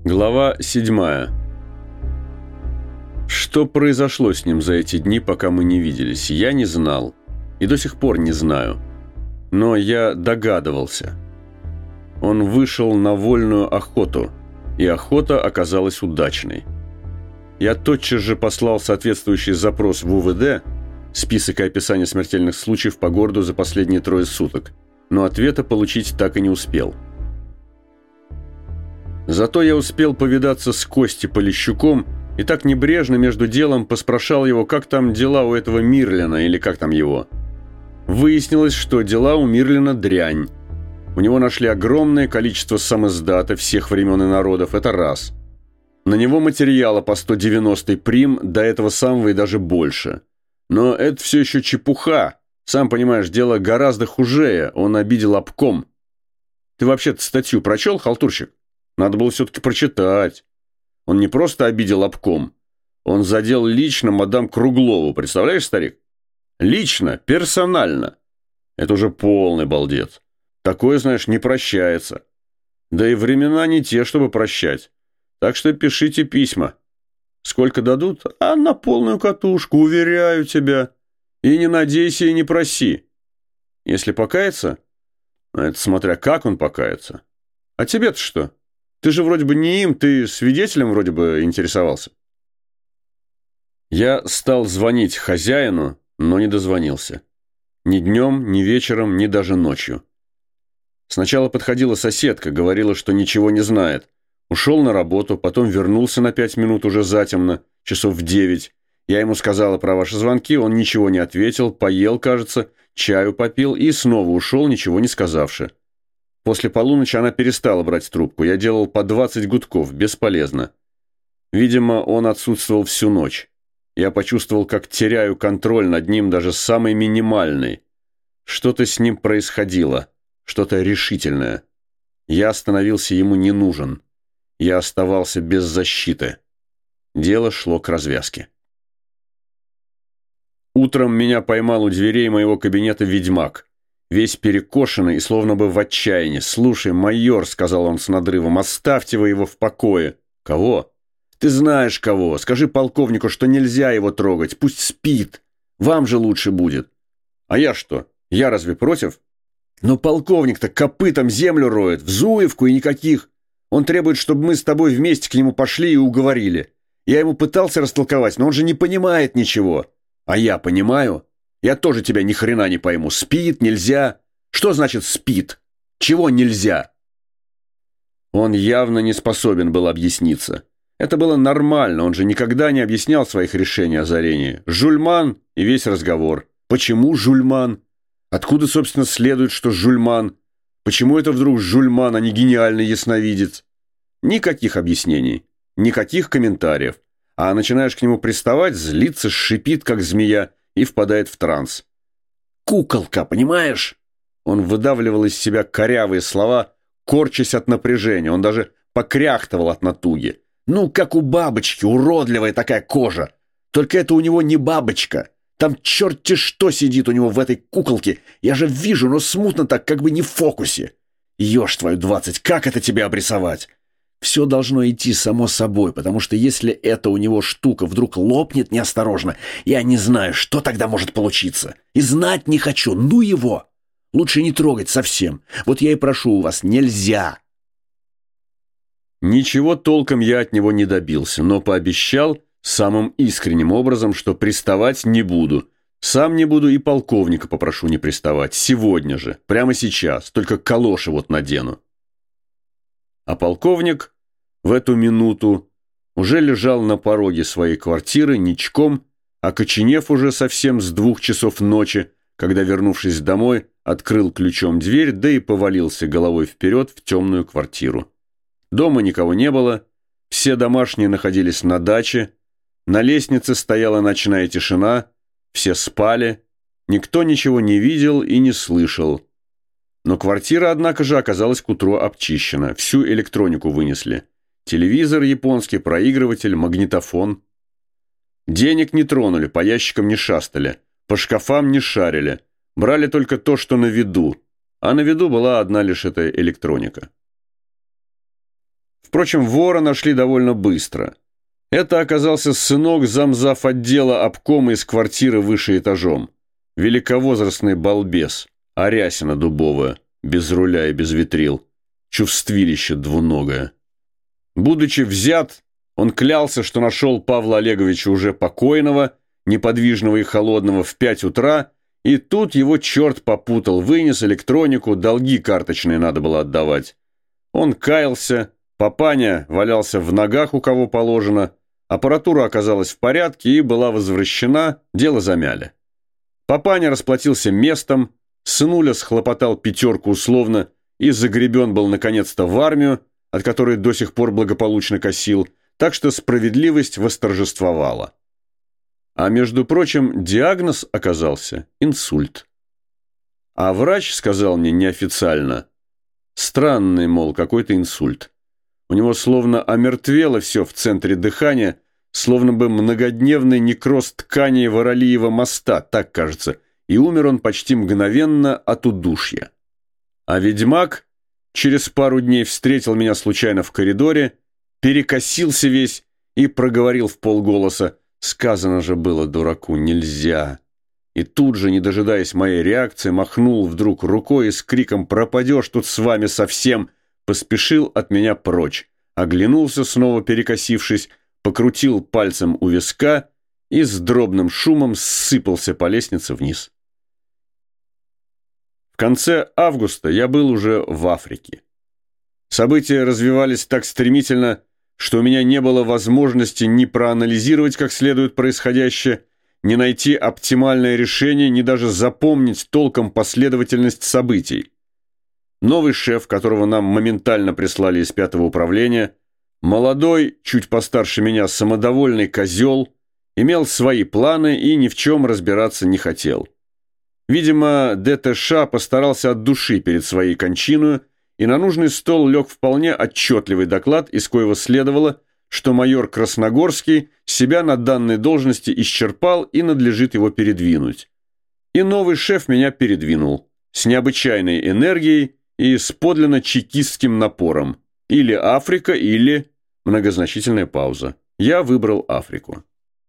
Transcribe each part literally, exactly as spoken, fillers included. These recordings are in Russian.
Глава седьмая. Что произошло с ним за эти дни, пока мы не виделись, я не знал. И до сих пор не знаю. Но я догадывался. Он вышел на вольную охоту, и охота оказалась удачной. Я тотчас же послал соответствующий запрос в УВД, список и описание смертельных случаев по городу за последние трое суток, но ответа получить так и не успел. Зато я успел повидаться с Костей Полищуком и так небрежно между делом поспрашал его, как там дела у этого Мирлина, или как там его. Выяснилось, что дела у Мирлина дрянь. У него нашли огромное количество самиздата всех времен и народов, это раз. На него материала по сто девяносто прим, до этого самого и даже больше. Но это все еще чепуха. Сам понимаешь, дело гораздо хуже, он обидел обком. Ты вообще-то статью прочел, халтурщик? Надо было все-таки прочитать. Он не просто обидел обком. Он задел лично мадам Круглову, представляешь, старик? Лично, персонально. Это уже полный балдец. Такое, знаешь, не прощается. Да и времена не те, чтобы прощать. Так что пишите письма. Сколько дадут? А на полную катушку, уверяю тебя. И не надейся, и не проси. Если покаяться, это смотря как он покается. А тебе-то что? Ты же вроде бы не им, ты свидетелем вроде бы интересовался. Я стал звонить хозяину, но не дозвонился. Ни днем, ни вечером, ни даже ночью. Сначала подходила соседка, говорила, что ничего не знает. Ушел на работу, потом вернулся на пять минут уже затемно, часов в девять. Я ему сказала про ваши звонки, он ничего не ответил, поел, кажется, чаю попил и снова ушел, ничего не сказавши. После полуночи она перестала брать трубку. Я делал по двадцать гудков, бесполезно. Видимо, он отсутствовал всю ночь. Я почувствовал, как теряю контроль над ним, даже самый минимальный. Что-то с ним происходило, что-то решительное. Я становился ему не нужен. Я оставался без защиты. Дело шло к развязке. Утром меня поймал у дверей моего кабинета ведьмак. Весь перекошенный и словно бы в отчаянии. «Слушай, майор», — сказал он с надрывом, — «оставьте вы его в покое». «Кого?» «Ты знаешь кого. Скажи полковнику, что нельзя его трогать. Пусть спит. Вам же лучше будет». «А я что? Я разве против?» «Но полковник-то копытом землю роет. В Зуевку и никаких. Он требует, чтобы мы с тобой вместе к нему пошли и уговорили. Я ему пытался растолковать, но он же не понимает ничего. А я понимаю. Я тоже тебя ни хрена не пойму. Спит, нельзя. Что значит спит? Чего нельзя?» Он явно не способен был объясниться. Это было нормально, он же никогда не объяснял своих решений о Зарене. Жульман и весь разговор. Почему Жульман? Откуда, собственно, следует, что Жульман? Почему это вдруг Жульман, а не гениальный ясновидец? Никаких объяснений, никаких комментариев. А начинаешь к нему приставать, злится, шипит, как змея, и впадает в транс. «Куколка, понимаешь?» Он выдавливал из себя корявые слова, корчась от напряжения. Он даже покряхтывал от натуги. «Ну, как у бабочки, уродливая такая кожа. Только это у него не бабочка. Там черти что сидит у него в этой куколке. Я же вижу, но смутно так, как бы не в фокусе. Ешь твою двадцать, как это тебе обрисовать? Все должно идти само собой, потому что если эта у него штука вдруг лопнет неосторожно, я не знаю, что тогда может получиться. И знать не хочу, ну его. Лучше не трогать совсем. Вот я и прошу у вас, нельзя». Ничего толком я от него не добился, но пообещал самым искренним образом, что приставать не буду. Сам не буду и полковника попрошу не приставать. Сегодня же, прямо сейчас, только калоши вот надену. А полковник в эту минуту уже лежал на пороге своей квартиры ничком, окоченев уже совсем с двух часов ночи, когда, вернувшись домой, открыл ключом дверь, да и повалился головой вперед в темную квартиру. Дома никого не было, все домашние находились на даче, на лестнице стояла ночная тишина, все спали, никто ничего не видел и не слышал. Но квартира, однако же, оказалась к утру обчищена, всю электронику вынесли. Телевизор японский, проигрыватель, магнитофон. Денег не тронули, по ящикам не шастали, по шкафам не шарили, брали только то, что на виду, а на виду была одна лишь эта электроника. Впрочем, вора нашли довольно быстро. Это оказался сынок замзав отдела обкома из квартиры выше этажом. Великовозрастный балбес, арясина дубовая, без руля и без витрил, чувствилище двуногое. Будучи взят, он клялся, что нашел Павла Олеговича уже покойного, неподвижного и холодного в пять утра, и тут его черт попутал, вынес электронику, долги карточные надо было отдавать. Он каялся, папаня валялся в ногах у кого положено, аппаратура оказалась в порядке и была возвращена, дело замяли. Папаня расплатился местом, сынуля схлопотал пятерку условно и загребен был наконец-то в армию, от которой до сих пор благополучно косил, так что справедливость восторжествовала. А между прочим, диагноз оказался инсульт. А врач сказал мне неофициально: странный, мол, какой-то инсульт. У него словно омертвело все в центре дыхания, словно бы многодневный некроз тканей Воробьева моста, так кажется, и умер он почти мгновенно от удушья. А ведьмак через пару дней встретил меня случайно в коридоре, перекосился весь и проговорил вполголоса: сказано же было дураку, нельзя. И тут же, не дожидаясь моей реакции, махнул вдруг рукой и с криком «пропадешь тут с вами совсем!» поспешил от меня прочь, оглянулся, снова перекосившись, покрутил пальцем у виска и с дробным шумом ссыпался по лестнице вниз. В конце августа я был уже в Африке. События развивались так стремительно, что у меня не было возможности ни проанализировать как следует происходящее, ни найти оптимальное решение, ни даже запомнить толком последовательность событий. Новый шеф, которого нам моментально прислали из пятого управления, молодой, чуть постарше меня, самодовольный козел, имел свои планы и ни в чем разбираться не хотел. Видимо, ДТШ постарался от души перед своей кончиной, и на нужный стол лег вполне отчетливый доклад, из коего следовало, что майор Красногорский себя на данной должности исчерпал и надлежит его передвинуть. И новый шеф меня передвинул с необычайной энергией и с подлинно чекистским напором. Или Африка, или... Многозначительная пауза. Я выбрал Африку.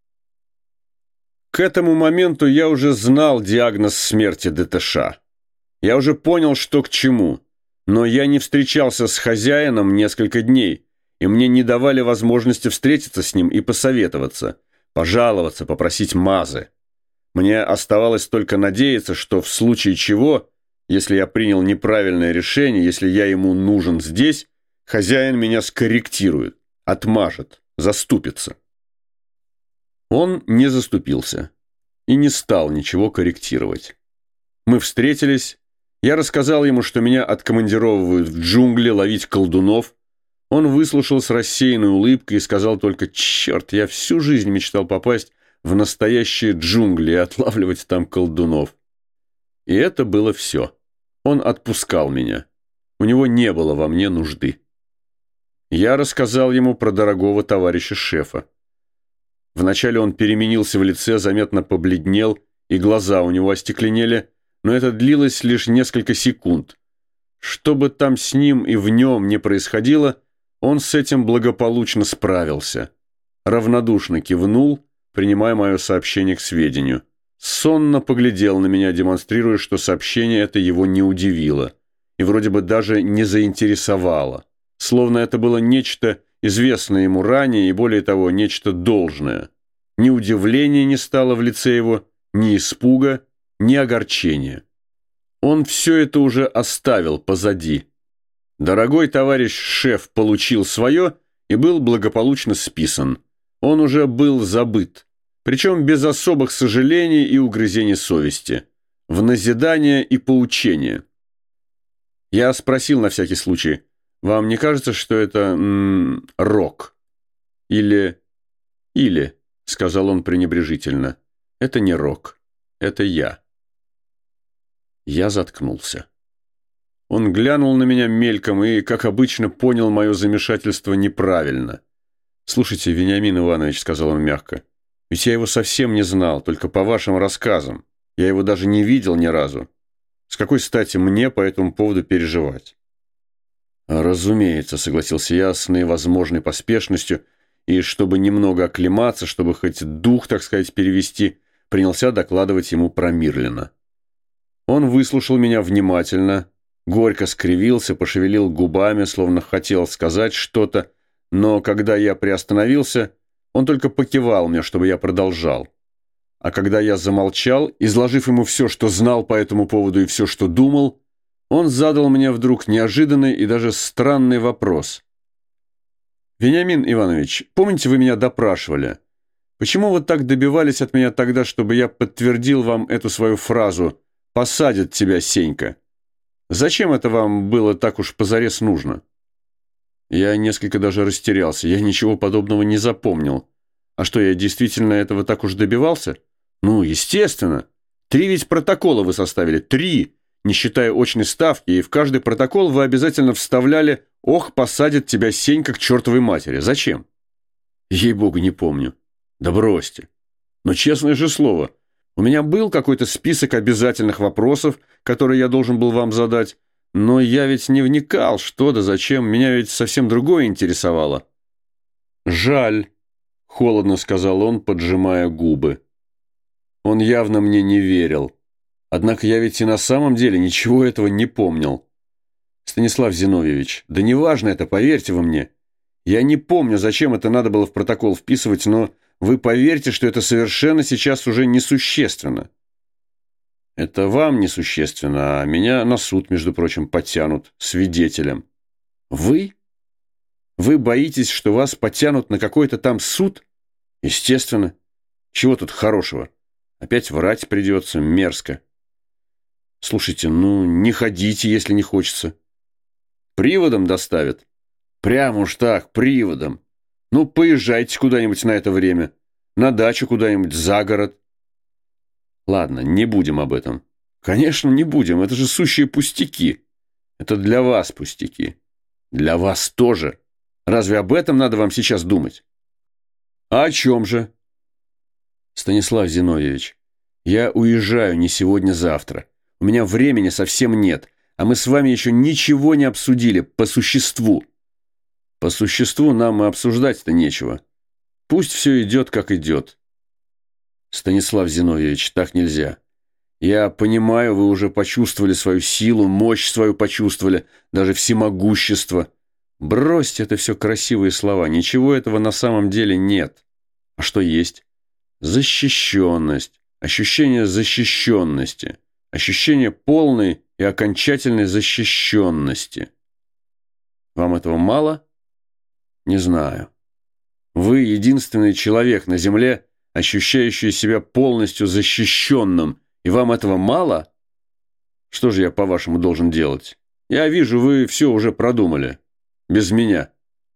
К этому моменту я уже знал диагноз смерти ДТШ. Я уже понял, что к чему. Но я не встречался с хозяином несколько дней, и мне не давали возможности встретиться с ним и посоветоваться, пожаловаться, попросить мазы. Мне оставалось только надеяться, что в случае чего, если я принял неправильное решение, если я ему нужен здесь, хозяин меня скорректирует, отмажет, заступится. Он не заступился и не стал ничего корректировать. Мы встретились, я рассказал ему, что меня откомандировывают в джунгли ловить колдунов. Он выслушал с рассеянной улыбкой и сказал только: «Черт, я всю жизнь мечтал попасть в настоящие джунгли и отлавливать там колдунов». И это было все. Он отпускал меня. У него не было во мне нужды. Я рассказал ему про дорогого товарища шефа. Вначале он переменился в лице, заметно побледнел, и глаза у него остекленели, но это длилось лишь несколько секунд. Что бы там с ним и в нем ни происходило, он с этим благополучно справился. Равнодушно кивнул, принимая мое сообщение к сведению. Сонно поглядел на меня, демонстрируя, что сообщение это его не удивило и вроде бы даже не заинтересовало, словно это было нечто известное ему ранее и, более того, нечто должное. Ни удивления не стало в лице его, ни испуга, ни огорчения. Он все это уже оставил позади. Дорогой товарищ шеф получил свое и был благополучно списан. Он уже был забыт, причем без особых сожалений и угрызений совести, в назидание и поучение. Я спросил на всякий случай: «Вам не кажется, что это м -м, рок?» Или... «Или», — сказал он пренебрежительно, — «это не рок, это я». Я заткнулся. Он глянул на меня мельком и, как обычно, понял мое замешательство неправильно. «Слушайте, Вениамин Иванович», — сказал он мягко, — «ведь я его совсем не знал, только по вашим рассказам. Я его даже не видел ни разу. С какой стати мне по этому поводу переживать?» Разумеется, согласился я с наивозможной поспешностью, и чтобы немного оклематься, чтобы хоть дух, так сказать, перевести, принялся докладывать ему про Мирлина. Он выслушал меня внимательно, горько скривился, пошевелил губами, словно хотел сказать что-то, но когда я приостановился, он только покивал мне, чтобы я продолжал. А когда я замолчал, изложив ему все, что знал по этому поводу и все, что думал, он задал мне вдруг неожиданный и даже странный вопрос. «Вениамин Иванович, помните, вы меня допрашивали? Почему вы так добивались от меня тогда, чтобы я подтвердил вам эту свою фразу «посадят тебя, Сенька»? Зачем это вам было так уж позарез нужно?» Я несколько даже растерялся, я ничего подобного не запомнил. А что, я действительно этого так уж добивался? Ну, естественно. Три ведь протокола вы составили, три, не считая очной ставки, и в каждый протокол вы обязательно вставляли «Ох, посадит тебя Сенька к чертовой матери». Зачем? Ей-богу, не помню. Да бросьте. Но честное же слово, у меня был какой-то список обязательных вопросов, которые я должен был вам задать, но я ведь не вникал, что да зачем, меня ведь совсем другое интересовало. «Жаль», — холодно сказал он, поджимая губы. Он явно мне не верил. Однако я ведь и на самом деле ничего этого не помнил. Станислав Зиновьевич, да неважно это, поверьте вы мне. Я не помню, зачем это надо было в протокол вписывать, но вы поверьте, что это совершенно сейчас уже несущественно. Это вам несущественно, а меня на суд, между прочим, подтянут свидетелем. Вы? Вы боитесь, что вас подтянут на какой-то там суд? Естественно. Чего тут хорошего? Опять врать придется, мерзко. Слушайте, ну не ходите, если не хочется. Приводом доставят? Прямо уж так, приводом. Ну, поезжайте куда-нибудь на это время. На дачу куда-нибудь, за город. Ладно, не будем об этом. Конечно, не будем, это же сущие пустяки. Это для вас пустяки. Для вас тоже. Разве об этом надо вам сейчас думать? А о чем же? Станислав Зиновьевич, я уезжаю не сегодня-завтра. У меня времени совсем нет, а мы с вами еще ничего не обсудили по существу. По существу нам и обсуждать-то нечего. Пусть все идет, как идет. Станислав Зиновьевич, так нельзя. Я понимаю, вы уже почувствовали свою силу, мощь свою почувствовали, даже всемогущество. Бросьте, это все красивые слова, ничего этого на самом деле нет. А что есть? Защищенность, ощущение защищенности, ощущение полной и окончательной защищенности. Вам этого мало? Не знаю. Вы единственный человек на земле, ощущающий себя полностью защищенным, и вам этого мало? Что же я, по-вашему, должен делать? Я вижу, вы все уже продумали. Без меня.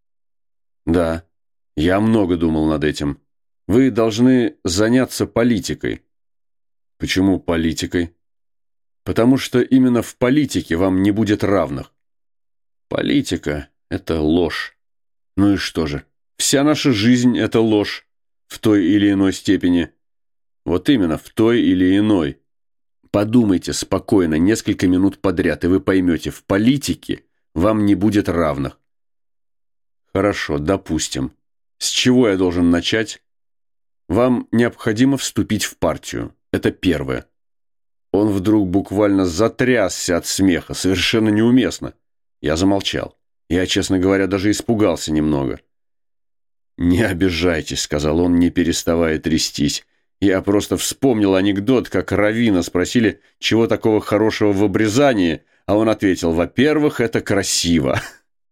Да, я много думал над этим. Вы должны заняться политикой. Почему политикой? Потому что именно в политике вам не будет равных. Политика – это ложь. Ну и что же? Вся наша жизнь – это ложь в той или иной степени. Вот именно, в той или иной. Подумайте спокойно несколько минут подряд, и вы поймете, в политике вам не будет равных. Хорошо, допустим. С чего я должен начать? Вам необходимо вступить в партию. Это первое. Он вдруг буквально затрясся от смеха, совершенно неуместно. Я замолчал. Я, честно говоря, даже испугался немного. «Не обижайтесь», — сказал он, не переставая трястись. Я просто вспомнил анекдот, как раввина спросили, чего такого хорошего в обрезании, а он ответил: «Во-первых, это красиво».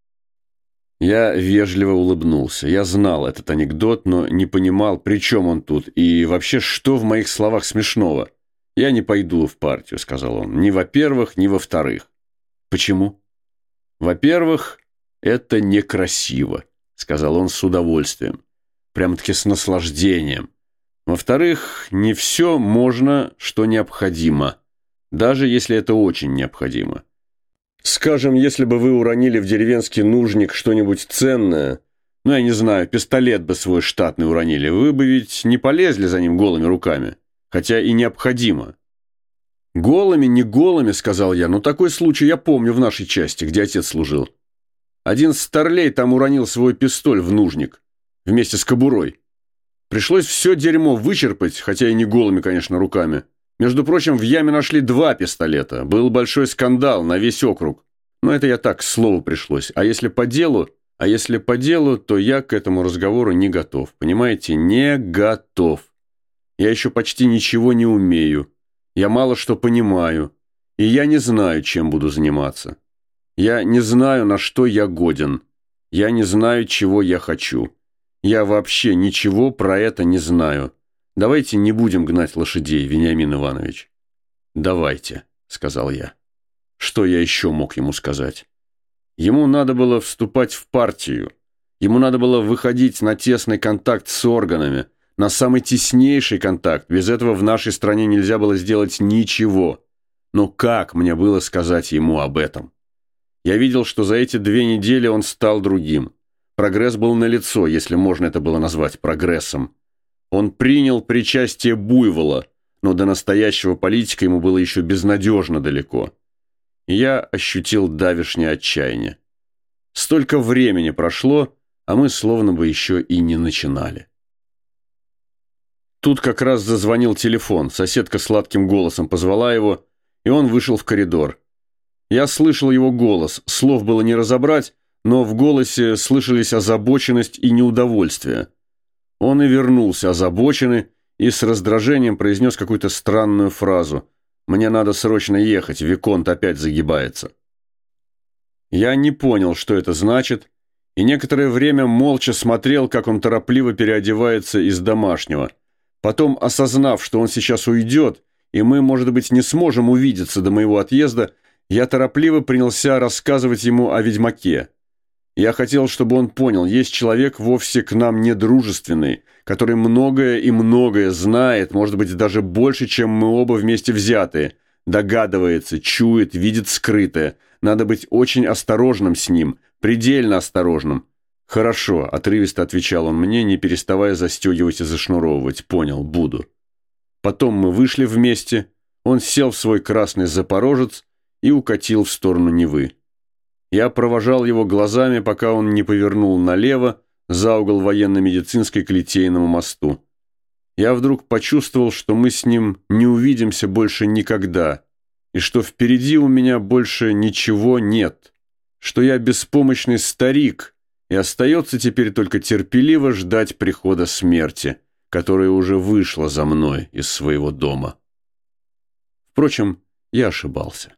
Я вежливо улыбнулся. Я знал этот анекдот, но не понимал, при чем он тут, и вообще, что в моих словах смешного. «Я не пойду в партию», — сказал он. «Ни во-первых, ни во-вторых». «Почему?» «Во-первых, это некрасиво», — сказал он с удовольствием. Прямо-таки с наслаждением. «Во-вторых, не все можно, что необходимо, даже если это очень необходимо. Скажем, если бы вы уронили в деревенский нужник что-нибудь ценное, ну, я не знаю, пистолет бы свой штатный уронили, вы бы ведь не полезли за ним голыми руками, хотя и необходимо». «Голыми, не голыми», — сказал я, — «но такой случай я помню в нашей части, где отец служил». Один старлей там уронил свой пистоль в нужник вместе с кобурой. Пришлось все дерьмо вычерпать, хотя и не голыми, конечно, руками. Между прочим, в яме нашли два пистолета. Был большой скандал на весь округ. Но это я так, к слову пришлось. А если по делу, а если по делу, то я к этому разговору не готов. Понимаете, не готов. Я еще почти ничего не умею. Я мало что понимаю. И я не знаю, чем буду заниматься. Я не знаю, на что я годен. Я не знаю, чего я хочу. Я вообще ничего про это не знаю. Давайте не будем гнать лошадей, Вениамин Иванович. Давайте, сказал я. Что я еще мог ему сказать? Ему надо было вступать в партию. Ему надо было выходить на тесный контакт с органами, на самый теснейший контакт. Без этого в нашей стране нельзя было сделать ничего. Но как мне было сказать ему об этом? Я видел, что за эти две недели он стал другим. Прогресс был налицо, если можно это было назвать прогрессом. Он принял причастие буйвола, но до настоящего политика ему было еще безнадежно далеко. И я ощутил давешнее отчаяние. Столько времени прошло, а мы словно бы еще и не начинали. Тут как раз зазвонил телефон, соседка сладким голосом позвала его, и он вышел в коридор. Я слышал его голос, слов было не разобрать, но в голосе слышались озабоченность и неудовольствие. Он и вернулся озабоченный и с раздражением произнес какую-то странную фразу. «Мне надо срочно ехать, Виконт опять загибается». Я не понял, что это значит, и некоторое время молча смотрел, как он торопливо переодевается из домашнего. Потом, осознав, что он сейчас уйдет, и мы, может быть, не сможем увидеться до моего отъезда, я торопливо принялся рассказывать ему о ведьмаке. Я хотел, чтобы он понял, есть человек вовсе к нам недружественный, который многое и многое знает, может быть, даже больше, чем мы оба вместе взятые, догадывается, чует, видит скрытое. Надо быть очень осторожным с ним, предельно осторожным. «Хорошо», — отрывисто отвечал он мне, не переставая застегивать и зашнуровывать. «Понял, буду». Потом мы вышли вместе, он сел в свой красный запорожец и укатил в сторону Невы. Я провожал его глазами, пока он не повернул налево, за угол военно-медицинской к Литейному мосту. Я вдруг почувствовал, что мы с ним не увидимся больше никогда, и что впереди у меня больше ничего нет, что я беспомощный старик, и остается теперь только терпеливо ждать прихода смерти, которая уже вышла за мной из своего дома. Впрочем, я ошибался.